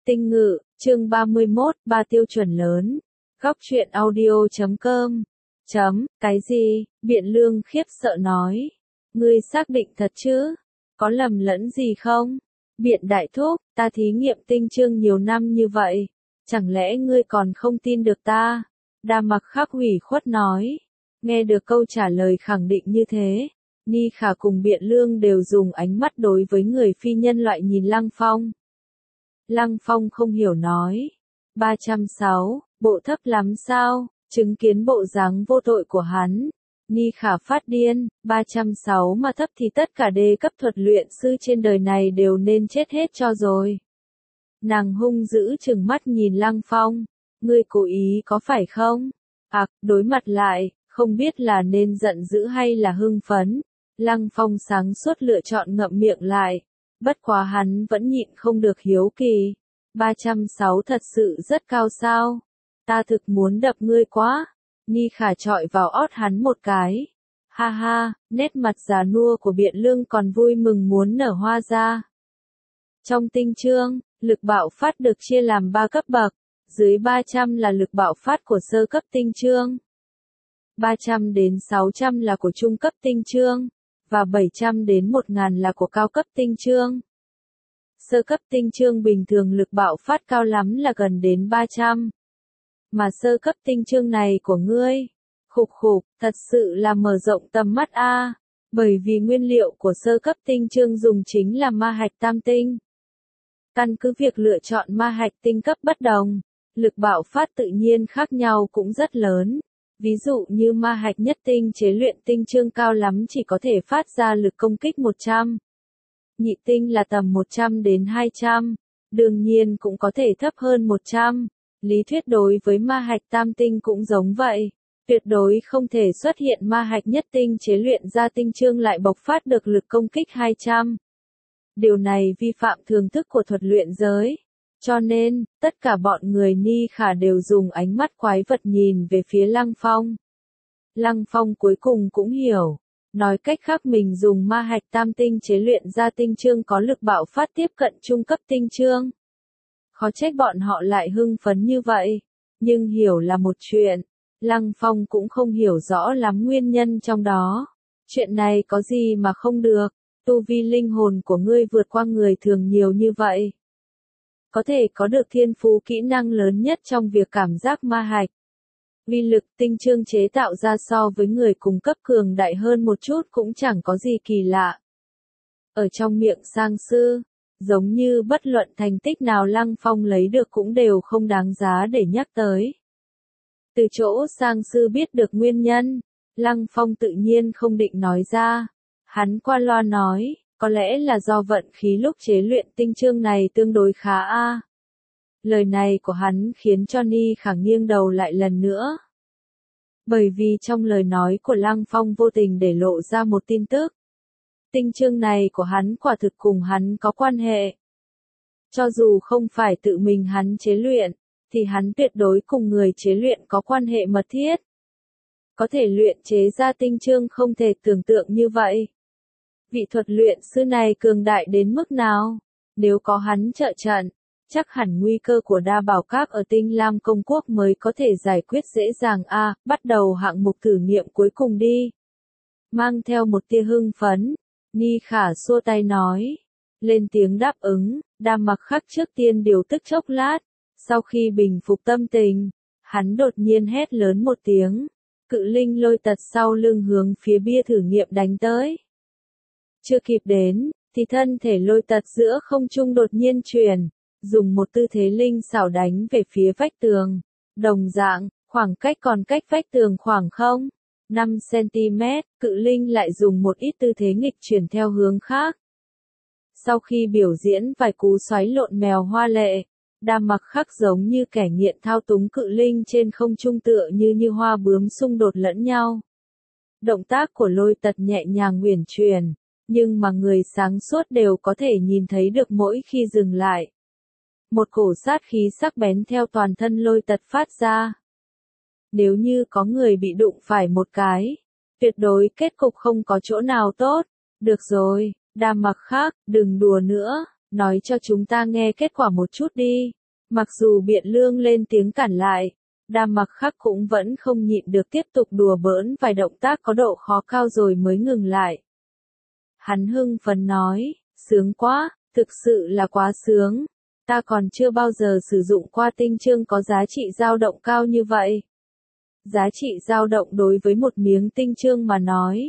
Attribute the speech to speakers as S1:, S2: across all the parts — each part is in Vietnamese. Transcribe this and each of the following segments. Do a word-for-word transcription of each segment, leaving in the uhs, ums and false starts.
S1: Tinh ngự, chương ba mươi mốt, ba tiêu chuẩn lớn. Góc truyện audio chấm com. Chấm, cái gì? Biện Lương khiếp sợ nói. Ngươi xác định thật chứ? Có lầm lẫn gì không? Biện Đại Thúc, ta thí nghiệm tinh chương nhiều năm như vậy. Chẳng lẽ ngươi còn không tin được ta? Đa Mặc Khắc ủy khuất nói. Nghe được câu trả lời khẳng định như thế, Ni Khả cùng Biện Lương đều dùng ánh mắt đối với người phi nhân loại nhìn Lăng Phong. Lăng Phong không hiểu nói. ba trăm sáu, bộ thấp lắm sao? Chứng kiến bộ dáng vô tội của hắn. Ni Khả phát điên, ba trăm sáu mà thấp thì tất cả đê cấp thuật luyện sư trên đời này đều nên chết hết cho rồi. Nàng hung dữ trừng mắt nhìn Lăng Phong. Ngươi cố ý có phải không? Ặc, à, đối mặt lại, không biết là nên giận dữ hay là hưng phấn. Lăng Phong sáng suốt lựa chọn ngậm miệng lại. Bất quá hắn vẫn nhịn không được hiếu kỳ. ba trăm sáu thật sự rất cao sao? Ta thực muốn đập ngươi quá. Ni Khả chọi vào ót hắn một cái. Ha ha, nét mặt già nua của Biện Lương còn vui mừng muốn nở hoa ra. Trong tinh chương, lực bạo phát được chia làm ba cấp bậc. Dưới ba trăm là lực bạo phát của sơ cấp tinh chương. ba trăm đến sáu trăm là của trung cấp tinh chương. Và bảy trăm đến một nghìn là của cao cấp tinh chương. Sơ cấp tinh chương bình thường lực bạo phát cao lắm là gần đến ba trăm. Mà sơ cấp tinh chương này của ngươi, khục khục, thật sự là mở rộng tầm mắt a, bởi vì nguyên liệu của sơ cấp tinh chương dùng chính là ma hạch tam tinh. Căn cứ việc lựa chọn ma hạch tinh cấp bất đồng, lực bạo phát tự nhiên khác nhau cũng rất lớn. Ví dụ như ma hạch nhất tinh chế luyện tinh chương cao lắm chỉ có thể phát ra lực công kích một trăm. Nhị tinh là tầm một trăm đến hai trăm. Đương nhiên cũng có thể thấp hơn một trăm. Lý thuyết đối với ma hạch tam tinh cũng giống vậy. Tuyệt đối không thể xuất hiện ma hạch nhất tinh chế luyện ra tinh chương lại bộc phát được lực công kích hai trăm. Điều này vi phạm thường thức của thuật luyện giới. Cho nên, tất cả bọn người Ni Khả đều dùng ánh mắt quái vật nhìn về phía Lăng Phong. Lăng Phong cuối cùng cũng hiểu. Nói cách khác mình dùng ma hạch tam tinh chế luyện ra tinh chương có lực bạo phát tiếp cận trung cấp tinh chương. Khó trách bọn họ lại hưng phấn như vậy. Nhưng hiểu là một chuyện. Lăng Phong cũng không hiểu rõ lắm nguyên nhân trong đó. Chuyện này có gì mà không được. Tu vi linh hồn của ngươi vượt qua người thường nhiều như vậy. Có thể có được thiên phú kỹ năng lớn nhất trong việc cảm giác ma hạch. Uy lực tinh chương chế tạo ra so với người cùng cấp cường đại hơn một chút cũng chẳng có gì kỳ lạ. Ở trong miệng sang sư, giống như bất luận thành tích nào Lăng Phong lấy được cũng đều không đáng giá để nhắc tới. Từ chỗ sang sư biết được nguyên nhân, Lăng Phong tự nhiên không định nói ra. Hắn qua loa nói. Có lẽ là do vận khí lúc chế luyện tinh chương này tương đối khá a. À. Lời này của hắn khiến cho Ni Khả nghiêng đầu lại lần nữa. Bởi vì trong lời nói của Lăng Phong vô tình để lộ ra một tin tức. Tinh chương này của hắn quả thực cùng hắn có quan hệ. Cho dù không phải tự mình hắn chế luyện, thì hắn tuyệt đối cùng người chế luyện có quan hệ mật thiết. Có thể luyện chế ra tinh chương không thể tưởng tượng như vậy. Vị thuật luyện sư này cường đại đến mức nào? Nếu có hắn trợ trận, chắc hẳn nguy cơ của Đa Bảo Các ở Tinh Lam Công Quốc mới có thể giải quyết dễ dàng a. À, bắt đầu hạng mục thử nghiệm cuối cùng đi. Mang theo một tia hưng phấn, Ni Khả xua tay nói. Lên tiếng đáp ứng, Đa Mặc Khắc trước tiên điều tức chốc lát. Sau khi bình phục tâm tình, hắn đột nhiên hét lớn một tiếng. Cự linh lôi tật sau lưng hướng phía bia thử nghiệm đánh tới. Chưa kịp đến, thì thân thể lôi tật giữa không trung đột nhiên chuyển, dùng một tư thế linh xảo đánh về phía vách tường. Đồng dạng, khoảng cách còn cách vách tường khoảng không, năm xăng-ti-mét, cự linh lại dùng một ít tư thế nghịch chuyển theo hướng khác. Sau khi biểu diễn vài cú xoáy lộn mèo hoa lệ, Đa Mặc Khắc giống như kẻ nghiện thao túng cự linh trên không trung tựa như như hoa bướm xung đột lẫn nhau. Động tác của lôi tật nhẹ nhàng uyển chuyển. Nhưng mà người sáng suốt đều có thể nhìn thấy được mỗi khi dừng lại. Một cổ sát khí sắc bén theo toàn thân lôi tật phát ra. Nếu như có người bị đụng phải một cái, tuyệt đối kết cục không có chỗ nào tốt. Được rồi, Đa Mặc Khắc, đừng đùa nữa. nói cho chúng ta nghe kết quả một chút đi. Mặc dù Biện Lương lên tiếng cản lại, Đàm Mặc Khắc cũng vẫn không nhịn được tiếp tục đùa bỡn vài động tác có độ khó cao rồi mới ngừng lại. Hắn hưng phấn nói, sướng quá, thực sự là quá sướng. Ta còn chưa bao giờ sử dụng qua tinh chương có giá trị dao động cao như vậy. Giá trị dao động đối với một miếng tinh chương mà nói,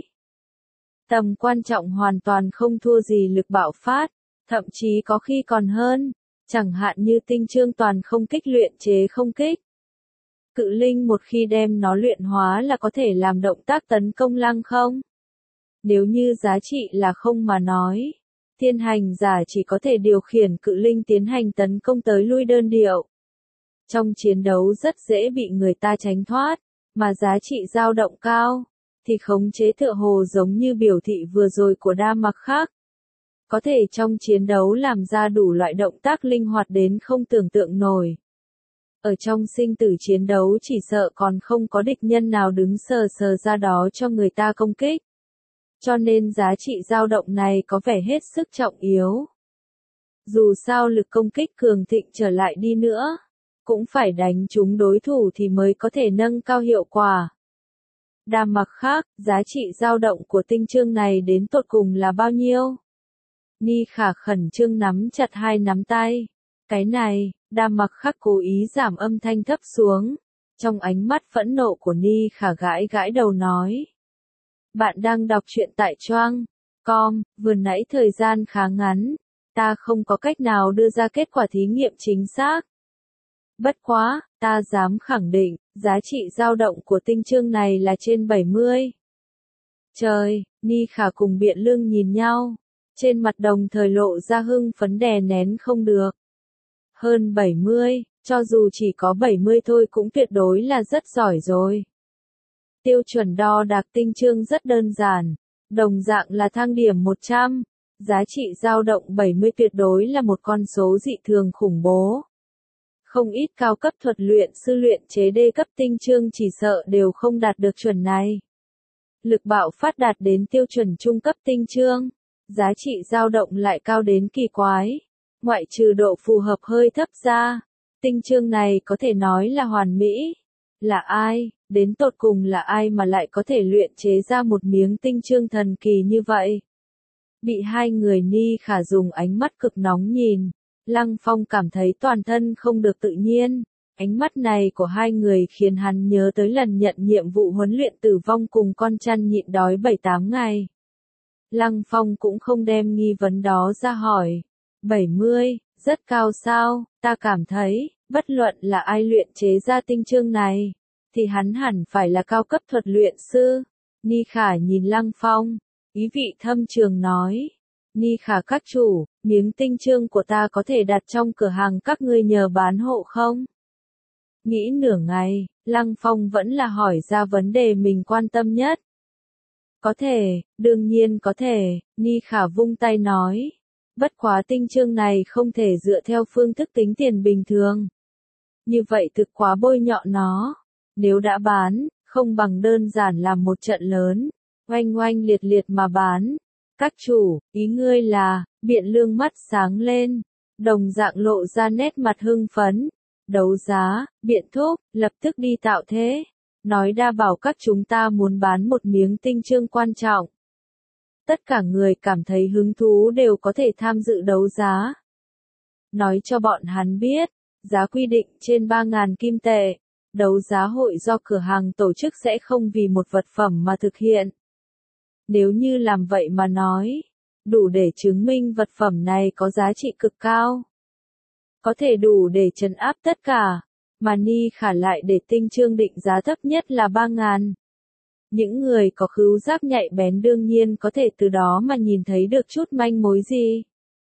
S1: tầm quan trọng hoàn toàn không thua gì lực bạo phát, thậm chí có khi còn hơn, chẳng hạn như tinh chương toàn không kích luyện chế không kích. Cự linh một khi đem nó luyện hóa là có thể làm động tác tấn công lăng không. Nếu như giá trị là không mà nói, thiên hành giả chỉ có thể điều khiển cự linh tiến hành tấn công tới lui đơn điệu. Trong chiến đấu rất dễ bị người ta tránh thoát, mà giá trị dao động cao, thì khống chế tựa hồ giống như biểu thị vừa rồi của Đam Mặc Khắc. Có thể trong chiến đấu làm ra đủ loại động tác linh hoạt đến không tưởng tượng nổi. Ở trong sinh tử chiến đấu chỉ sợ còn không có địch nhân nào đứng sờ sờ ra đó cho người ta công kích. Cho nên giá trị dao động này có vẻ hết sức trọng yếu. Dù sao lực công kích cường thịnh trở lại đi nữa, cũng phải đánh trúng đối thủ thì mới có thể nâng cao hiệu quả. Đàm Mặc Khắc, giá trị dao động của tinh chương này đến tột cùng là bao nhiêu? Ni Khả khẩn trương nắm chặt hai nắm tay. Cái này, Đàm Mặc Khắc cố ý giảm âm thanh thấp xuống. Trong ánh mắt phẫn nộ của Ni Khả gãi gãi đầu nói. Bạn đang đọc truyện tại Choang chấm com, vừa nãy thời gian khá ngắn. Ta không có cách nào đưa ra kết quả thí nghiệm chính xác. Bất quá, ta dám khẳng định, giá trị dao động của tinh chương này là trên bảy mươi. Trời, Ni Khả cùng Biện Lương nhìn nhau. Trên mặt đồng thời lộ ra hưng phấn đè nén không được. Hơn bảy mươi, cho dù chỉ có bảy mươi thôi cũng tuyệt đối là rất giỏi rồi. Tiêu chuẩn đo đạc tinh chương rất đơn giản, đồng dạng là thang điểm một trăm, giá trị dao động bảy mươi tuyệt đối là một con số dị thường khủng bố. Không ít cao cấp thuật luyện sư luyện chế đê cấp tinh chương chỉ sợ đều không đạt được chuẩn này. Lực bạo phát đạt đến tiêu chuẩn trung cấp tinh chương, giá trị dao động lại cao đến kỳ quái. Ngoại trừ độ phù hợp hơi thấp ra, tinh chương này có thể nói là hoàn mỹ. Là ai, đến tột cùng là ai mà lại có thể luyện chế ra một miếng tinh chương thần kỳ như vậy? Bị hai người Ni Khả dùng ánh mắt cực nóng nhìn, Lăng Phong cảm thấy toàn thân không được tự nhiên. Ánh mắt này của hai người khiến hắn nhớ tới lần nhận nhiệm vụ huấn luyện tử vong cùng con chăn nhịn đói bảy tám ngày. Lăng Phong cũng không đem nghi vấn đó ra hỏi. bảy mươi, rất cao sao? Ta cảm thấy, bất luận là ai luyện chế ra tinh chương này, thì hắn hẳn phải là cao cấp thuật luyện sư. Ni Khả nhìn Lăng Phong, ý vị thâm trường nói. Ni Khả các chủ, miếng tinh chương của ta có thể đặt trong cửa hàng các ngươi nhờ bán hộ không? Nghĩ nửa ngày, Lăng Phong vẫn là hỏi ra vấn đề mình quan tâm nhất. Có thể, đương nhiên có thể, Ni Khả vung tay nói. Bất quá tinh chương này không thể dựa theo phương thức tính tiền bình thường. Như vậy thực quá bôi nhọ nó. Nếu đã bán, không bằng đơn giản làm một trận lớn, oanh oanh liệt liệt mà bán. Các chủ, ý ngươi là, Biện Lương mắt sáng lên, đồng dạng lộ ra nét mặt hưng phấn. Đấu giá, Biện thúc, lập tức đi tạo thế. Nói đa bảo các chúng ta muốn bán một miếng tinh chương quan trọng. Tất cả người cảm thấy hứng thú đều có thể tham dự đấu giá. Nói cho bọn hắn biết, giá quy định trên ba nghìn kim tệ. Đấu giá hội do cửa hàng tổ chức sẽ không vì một vật phẩm mà thực hiện. Nếu như làm vậy mà nói, đủ để chứng minh vật phẩm này có giá trị cực cao. Có thể đủ để trấn áp tất cả, mà Ni Khả lại để tinh chương định giá thấp nhất là ba nghìn. Những người có khứu giác nhạy bén đương nhiên có thể từ đó mà nhìn thấy được chút manh mối gì.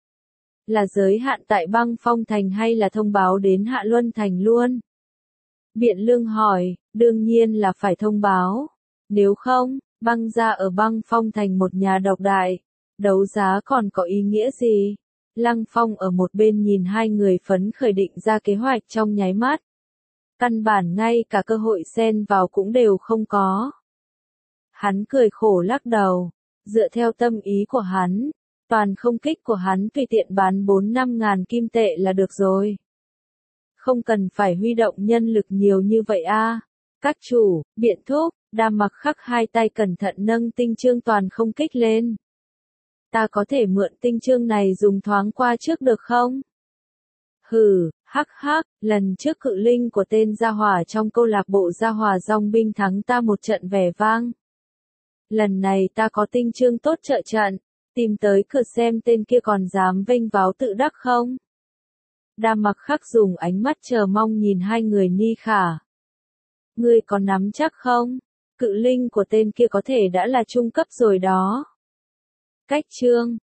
S1: Là giới hạn tại Băng Phong Thành hay là thông báo đến Hạ Luân Thành luôn? Biện Lương hỏi, đương nhiên là phải thông báo. Nếu không, băng ra ở Băng Phong Thành một nhà độc đại, đấu giá còn có ý nghĩa gì? Lăng Phong ở một bên nhìn hai người phấn khởi định ra kế hoạch trong nháy mắt. Căn bản ngay cả cơ hội xen vào cũng đều không có. Hắn cười khổ lắc đầu, dựa theo tâm ý của hắn, Toàn không kích của hắn tùy tiện bán bốn năm ngàn kim tệ là được rồi. Không cần phải huy động nhân lực nhiều như vậy a. Các chủ, biện thúc, Đàm Mặc Khắc hai tay cẩn thận nâng tinh chương toàn không kích lên. Ta có thể mượn tinh chương này dùng thoáng qua trước được không? Hừ, hắc hắc, lần trước cự linh của tên gia hỏa trong câu lạc bộ gia hỏa dòng binh thắng ta một trận vẻ vang. Lần này ta có tinh chương tốt trợ trận, tìm tới cửa xem tên kia còn dám vênh váo tự đắc không? Đàm Mặc Khắc dùng ánh mắt chờ mong nhìn hai người Ni Khả. Ngươi có nắm chắc không? Cự linh của tên kia có thể đã là trung cấp rồi đó. Cách chương